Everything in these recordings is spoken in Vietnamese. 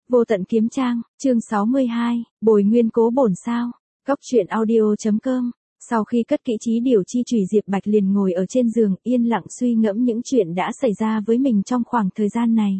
Vô tận kiếm trang, chương 62, bồi nguyên cố bổn sao. Góc truyện audio.com. Sau khi cất kỹ trí điều chi chùy, Diệp Bạch liền ngồi ở trên giường yên lặng suy ngẫm những chuyện đã xảy ra với mình trong khoảng thời gian này.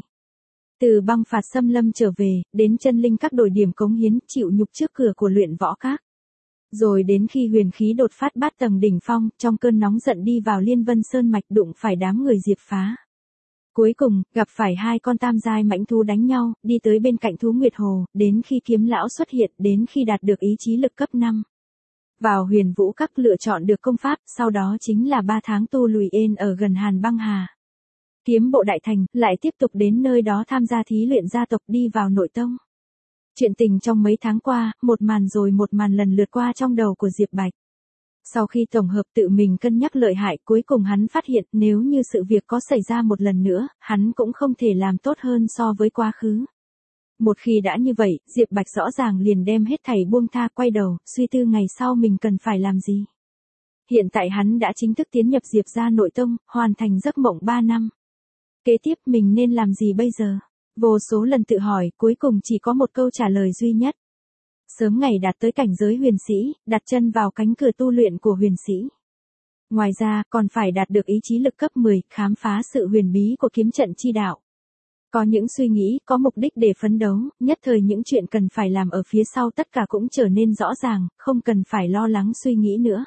Từ băng phạt xâm lâm trở về, đến chân linh các đổi điểm cống hiến, chịu nhục trước cửa của luyện võ các. Rồi đến khi huyền khí đột phát bát tầng đỉnh phong, trong cơn nóng giận đi vào Liên Vân Sơn mạch đụng phải đám người Diệp Phá. Cuối cùng, gặp phải hai con tam giai mãnh thú đánh nhau, đi tới bên cạnh thú Nguyệt Hồ, đến khi kiếm lão xuất hiện, đến khi đạt được ý chí lực cấp 5. Vào huyền vũ các lựa chọn được công pháp, sau đó chính là 3 tháng tu luyện yên ở gần Hàn Băng Hà. Kiếm bộ đại thành, lại tiếp tục đến nơi đó tham gia thí luyện gia tộc đi vào nội tông. Chuyện tình trong mấy tháng qua, một màn rồi một màn lần lượt qua trong đầu của Diệp Bạch. Sau khi tổng hợp tự mình cân nhắc lợi hại, cuối cùng hắn phát hiện nếu như sự việc có xảy ra một lần nữa, hắn cũng không thể làm tốt hơn so với quá khứ. Một khi đã như vậy, Diệp Bạch rõ ràng liền đem hết thảy buông tha, quay đầu, suy tư ngày sau mình cần phải làm gì. Hiện tại hắn đã chính thức tiến nhập Diệp gia nội tông, hoàn thành giấc mộng 3 năm. Kế tiếp mình nên làm gì bây giờ? Vô số lần tự hỏi, cuối cùng chỉ có một câu trả lời duy nhất. Sớm ngày đạt tới cảnh giới huyền sĩ, đặt chân vào cánh cửa tu luyện của huyền sĩ. Ngoài ra, còn phải đạt được ý chí lực cấp 10, khám phá sự huyền bí của kiếm trận chi đạo. Có những suy nghĩ, có mục đích để phấn đấu, nhất thời những chuyện cần phải làm ở phía sau tất cả cũng trở nên rõ ràng, không cần phải lo lắng suy nghĩ nữa.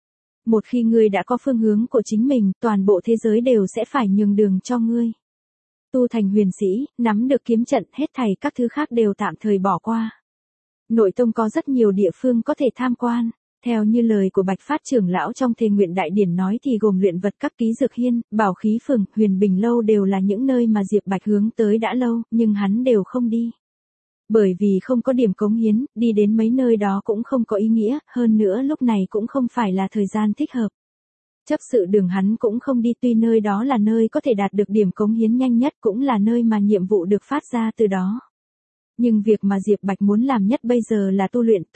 Một khi ngươi đã có phương hướng của chính mình, toàn bộ thế giới đều sẽ phải nhường đường cho ngươi. Tu thành huyền sĩ, nắm được kiếm trận, hết thảy các thứ khác đều tạm thời bỏ qua. Nội tông có rất nhiều địa phương có thể tham quan. Theo như lời của Bạch Phát trưởng lão trong thề nguyện đại điển nói thì gồm luyện vật các, ký dược hiên, bảo khí phường, huyền bình lâu đều là những nơi mà Diệp Bạch hướng tới đã lâu, nhưng hắn đều không đi. Bởi vì không có điểm cống hiến, đi đến mấy nơi đó cũng không có ý nghĩa, hơn nữa lúc này cũng không phải là thời gian thích hợp. Chấp sự đường hắn cũng không đi, tuy nơi đó là nơi có thể đạt được điểm cống hiến nhanh nhất, cũng là nơi mà nhiệm vụ được phát ra từ đó. Nhưng việc mà Diệp Bạch muốn làm nhất bây giờ là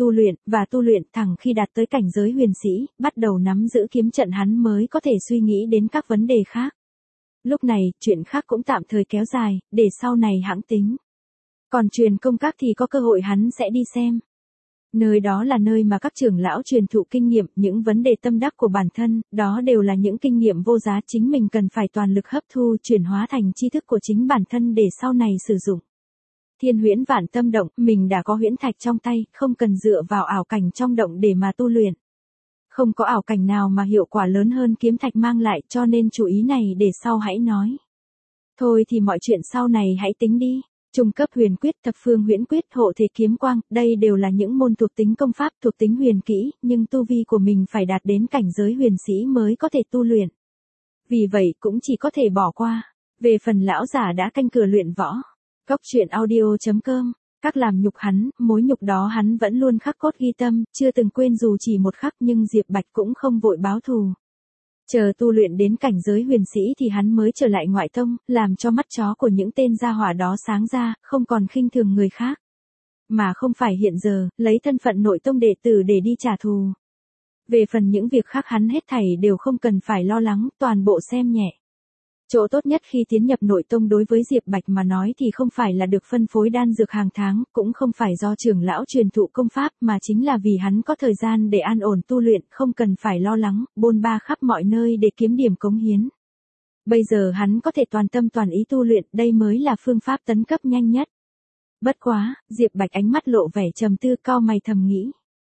tu luyện thẳng khi đạt tới cảnh giới huyền sĩ, bắt đầu nắm giữ kiếm trận hắn mới có thể suy nghĩ đến các vấn đề khác. Lúc này, chuyện khác cũng tạm thời kéo dài, để sau này hãng tính. Còn truyền công các thì có cơ hội hắn sẽ đi xem. Nơi đó là nơi mà các trưởng lão truyền thụ kinh nghiệm, những vấn đề tâm đắc của bản thân, đó đều là những kinh nghiệm vô giá chính mình cần phải toàn lực hấp thu, chuyển hóa thành tri thức của chính bản thân để sau này sử dụng. Thiên huyễn vạn tâm động, mình đã có huyễn thạch trong tay, không cần dựa vào ảo cảnh trong động để mà tu luyện. Không có ảo cảnh nào mà hiệu quả lớn hơn kiếm thạch mang lại, cho nên chú ý này để sau hãy nói. Thôi thì mọi chuyện sau này hãy tính đi. Trung cấp huyền quyết, thập phương huyễn quyết, hộ thể kiếm quang, đây đều là những môn thuộc tính công pháp, thuộc tính huyền kỹ, nhưng tu vi của mình phải đạt đến cảnh giới huyền sĩ mới có thể tu luyện. Vì vậy cũng chỉ có thể bỏ qua. Về phần lão giả đã canh cửa luyện võ. Góc truyện audio.com, các làm nhục hắn, mối nhục đó hắn vẫn luôn khắc cốt ghi tâm, chưa từng quên dù chỉ một khắc, nhưng Diệp Bạch cũng không vội báo thù. Chờ tu luyện đến cảnh giới huyền sĩ thì hắn mới trở lại ngoại tông, làm cho mắt chó của những tên gia hỏa đó sáng ra, không còn khinh thường người khác. Mà không phải hiện giờ, lấy thân phận nội tông đệ tử để đi trả thù. Về phần những việc khác hắn hết thảy đều không cần phải lo lắng, toàn bộ xem nhẹ. Chỗ tốt nhất khi tiến nhập nội tông đối với Diệp Bạch mà nói thì không phải là được phân phối đan dược hàng tháng, cũng không phải do trưởng lão truyền thụ công pháp, mà chính là vì hắn có thời gian để an ổn tu luyện, không cần phải lo lắng, bôn ba khắp mọi nơi để kiếm điểm cống hiến. Bây giờ hắn có thể toàn tâm toàn ý tu luyện, đây mới là phương pháp tấn cấp nhanh nhất. Bất quá, Diệp Bạch ánh mắt lộ vẻ trầm tư, cau mày thầm nghĩ.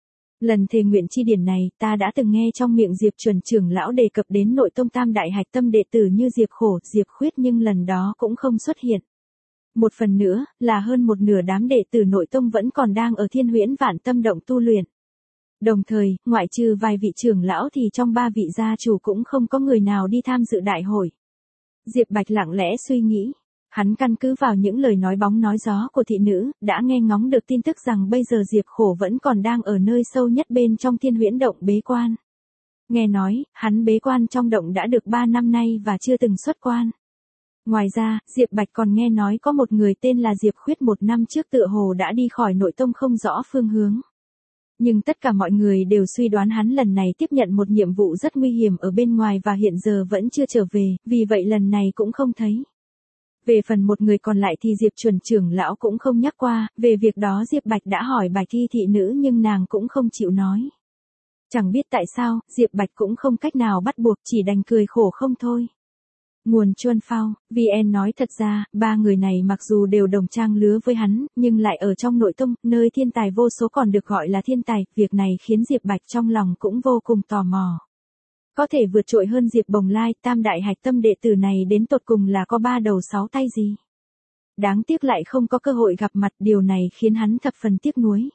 Lần thề nguyện chi điển này, ta đã từng nghe trong miệng Diệp Chuẩn trưởng lão đề cập đến nội tông tam đại hạch tâm đệ tử như Diệp Khổ, Diệp Khuyết, nhưng lần đó cũng không xuất hiện. Một phần nữa, là hơn một nửa đám đệ tử nội tông vẫn còn đang ở Thiên Huyễn Vạn Tâm Động tu luyện. Đồng thời, ngoại trừ vài vị trưởng lão thì trong 3 vị gia chủ cũng không có người nào đi tham dự đại hội. Diệp Bạch lặng lẽ suy nghĩ. Hắn căn cứ vào những lời nói bóng nói gió của thị nữ, đã nghe ngóng được tin tức rằng bây giờ Diệp Khổ vẫn còn đang ở nơi sâu nhất bên trong Thiên Huyễn Động bế quan. Nghe nói, hắn bế quan trong động đã được 3 năm nay và chưa từng xuất quan. Ngoài ra, Diệp Bạch còn nghe nói có một người tên là Diệp Khuyết 1 năm trước tựa hồ đã đi khỏi nội tông không rõ phương hướng. Nhưng tất cả mọi người đều suy đoán hắn lần này tiếp nhận một nhiệm vụ rất nguy hiểm ở bên ngoài và hiện giờ vẫn chưa trở về, vì vậy lần này cũng không thấy. Về phần một người còn lại thì Diệp Chuẩn trưởng lão cũng không nhắc qua, về việc đó Diệp Bạch đã hỏi Bạch Thi thị nữ nhưng nàng cũng không chịu nói. Chẳng biết tại sao, Diệp Bạch cũng không cách nào bắt buộc, chỉ đành cười khổ không thôi. Nguồn Chuân Phao, VN nói thật ra, ba người này mặc dù đều đồng trang lứa với hắn, nhưng lại ở trong nội tông, nơi thiên tài vô số còn được gọi là thiên tài, việc này khiến Diệp Bạch trong lòng cũng vô cùng tò mò. Có thể vượt trội hơn Diệp Bồng Lai, tam đại hạch tâm đệ tử này đến tột cùng là có 3 đầu 6 tay gì. Đáng tiếc lại không có cơ hội gặp mặt, điều này khiến hắn thập phần tiếc nuối.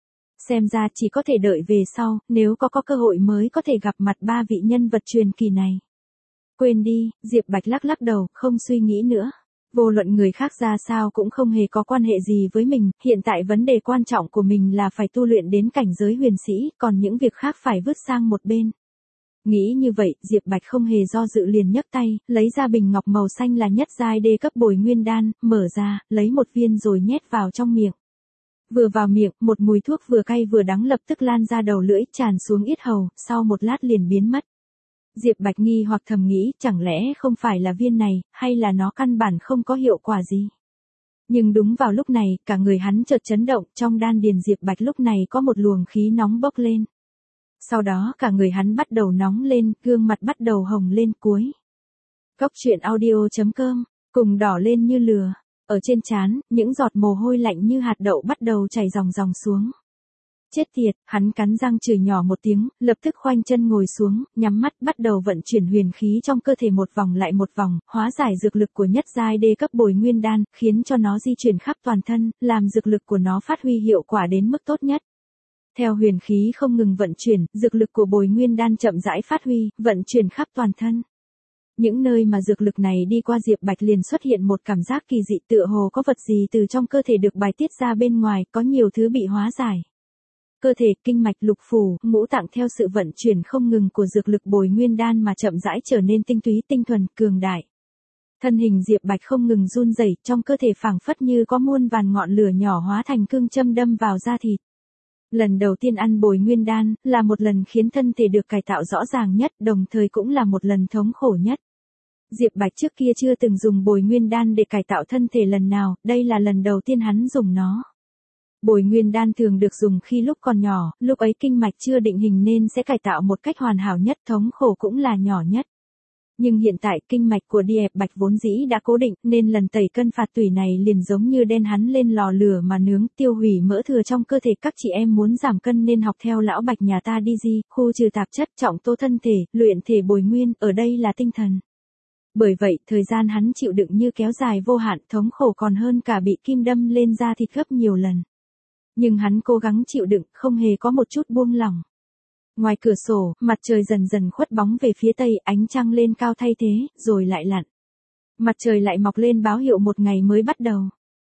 Xem ra chỉ có thể đợi về sau, nếu có cơ hội mới có thể gặp mặt ba vị nhân vật truyền kỳ này. Quên đi, Diệp Bạch lắc lắc đầu, không suy nghĩ nữa. Vô luận người khác ra sao cũng không hề có quan hệ gì với mình, hiện tại vấn đề quan trọng của mình là phải tu luyện đến cảnh giới huyền sĩ, còn những việc khác phải vứt sang một bên. Nghĩ như vậy, Diệp Bạch không hề do dự liền nhấc tay, lấy ra bình ngọc màu xanh là nhất giai đê cấp bồi nguyên đan, mở ra, lấy một viên rồi nhét vào trong miệng. Vừa vào miệng, một mùi thuốc vừa cay vừa đắng lập tức lan ra đầu lưỡi, tràn xuống yết hầu, sau một lát liền biến mất. Diệp Bạch nghi hoặc thầm nghĩ, chẳng lẽ không phải là viên này, hay là nó căn bản không có hiệu quả gì. Nhưng đúng vào lúc này, cả người hắn chợt chấn động, trong đan điền Diệp Bạch lúc này có một luồng khí nóng bốc lên. Sau đó cả người hắn bắt đầu nóng lên, gương mặt bắt đầu hồng lên cuối. Cốc truyện audio.com, cùng đỏ lên như lửa. Ở trên trán, những giọt mồ hôi lạnh như hạt đậu bắt đầu chảy ròng ròng xuống. Chết tiệt, hắn cắn răng chửi nhỏ một tiếng, lập tức khoanh chân ngồi xuống, nhắm mắt bắt đầu vận chuyển huyền khí trong cơ thể một vòng lại một vòng, hóa giải dược lực của nhất giai đê cấp bồi nguyên đan, khiến cho nó di chuyển khắp toàn thân, làm dược lực của nó phát huy hiệu quả đến mức tốt nhất. Theo huyền khí không ngừng vận chuyển, dược lực của bồi nguyên đan chậm rãi phát huy, vận chuyển khắp toàn thân. Những nơi mà dược lực này đi qua Diệp Bạch liền xuất hiện một cảm giác kỳ dị, tựa hồ có vật gì từ trong cơ thể được bài tiết ra bên ngoài, có nhiều thứ bị hóa giải. Cơ thể, kinh mạch, lục phủ, ngũ tạng theo sự vận chuyển không ngừng của dược lực bồi nguyên đan mà chậm rãi trở nên tinh túy, tinh thuần, cường đại. Thân hình Diệp Bạch không ngừng run rẩy, trong cơ thể phảng phất như có muôn vàn ngọn lửa nhỏ hóa thành cương châm đâm vào da thịt. Lần đầu tiên ăn bồi nguyên đan, là một lần khiến thân thể được cải tạo rõ ràng nhất, đồng thời cũng là một lần thống khổ nhất. Diệp Bạch trước kia chưa từng dùng bồi nguyên đan để cải tạo thân thể lần nào, đây là lần đầu tiên hắn dùng nó. Bồi nguyên đan thường được dùng khi lúc còn nhỏ, lúc ấy kinh mạch chưa định hình nên sẽ cải tạo một cách hoàn hảo nhất, thống khổ cũng là nhỏ nhất. Nhưng hiện tại kinh mạch của Diệp Bạch vốn dĩ đã cố định, nên lần tẩy cân phạt tủy này liền giống như đen hắn lên lò lửa mà nướng, tiêu hủy mỡ thừa trong cơ thể. Các chị em muốn giảm cân nên học theo lão Bạch nhà ta đi gì, khu trừ tạp chất, trọng tô thân thể, luyện thể bồi nguyên, ở đây là tinh thần. Bởi vậy, thời gian hắn chịu đựng như kéo dài vô hạn, thống khổ còn hơn cả bị kim đâm lên da thịt gấp nhiều lần. Nhưng hắn cố gắng chịu đựng, không hề có một chút buông lỏng. Ngoài cửa sổ, mặt trời dần dần khuất bóng về phía tây, ánh trăng lên cao thay thế, rồi lại lặn. Mặt trời lại mọc lên báo hiệu một ngày mới bắt đầu.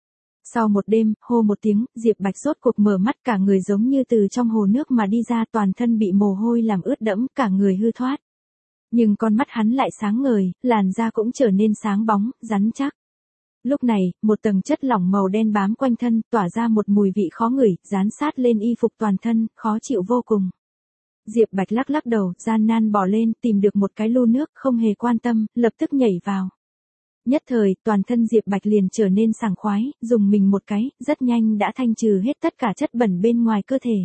Sau một đêm, hô một tiếng, Diệp Bạch rốt cuộc mở mắt, cả người giống như từ trong hồ nước mà đi ra, toàn thân bị mồ hôi làm ướt đẫm, cả người hư thoát. Nhưng con mắt hắn lại sáng ngời, làn da cũng trở nên sáng bóng, rắn chắc. Lúc này, một tầng chất lỏng màu đen bám quanh thân, tỏa ra một mùi vị khó ngửi, dán sát lên y phục toàn thân, khó chịu vô cùng. Diệp Bạch lắc lắc đầu, gian nan bò lên, tìm được một cái lu nước, không hề quan tâm, lập tức nhảy vào. Nhất thời, toàn thân Diệp Bạch liền trở nên sảng khoái, dùng mình một cái, rất nhanh đã thanh trừ hết tất cả chất bẩn bên ngoài cơ thể.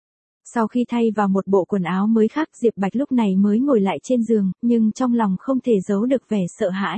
Sau khi thay vào một bộ quần áo mới khác, Diệp Bạch lúc này mới ngồi lại trên giường, nhưng trong lòng không thể giấu được vẻ sợ hãi.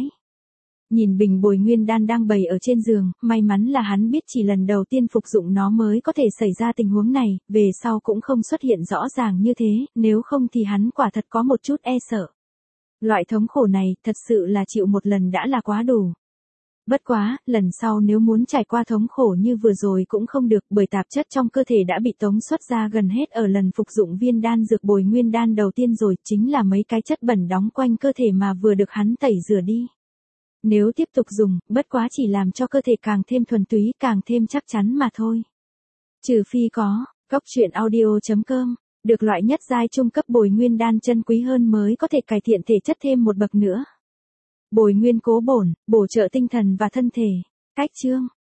Nhìn bình bồi nguyên đan đang bày ở trên giường, may mắn là hắn biết chỉ lần đầu tiên phục dụng nó mới có thể xảy ra tình huống này, về sau cũng không xuất hiện rõ ràng như thế, nếu không thì hắn quả thật có một chút e sợ. Loại thống khổ này, thật sự là chịu một lần đã là quá đủ. Bất quá, lần sau nếu muốn trải qua thống khổ như vừa rồi cũng không được, bởi tạp chất trong cơ thể đã bị tống xuất ra gần hết ở lần phục dụng viên đan dược bồi nguyên đan đầu tiên rồi, chính là mấy cái chất bẩn đóng quanh cơ thể mà vừa được hắn tẩy rửa đi. Nếu tiếp tục dùng, bất quá chỉ làm cho cơ thể càng thêm thuần túy, càng thêm chắc chắn mà thôi. Trừ phi có, cốc truyện audio.com, được loại nhất giai trung cấp bồi nguyên đan chân quý hơn mới có thể cải thiện thể chất thêm một bậc nữa. Bồi nguyên cố bổn, bổ trợ tinh thần và thân thể. Cách chương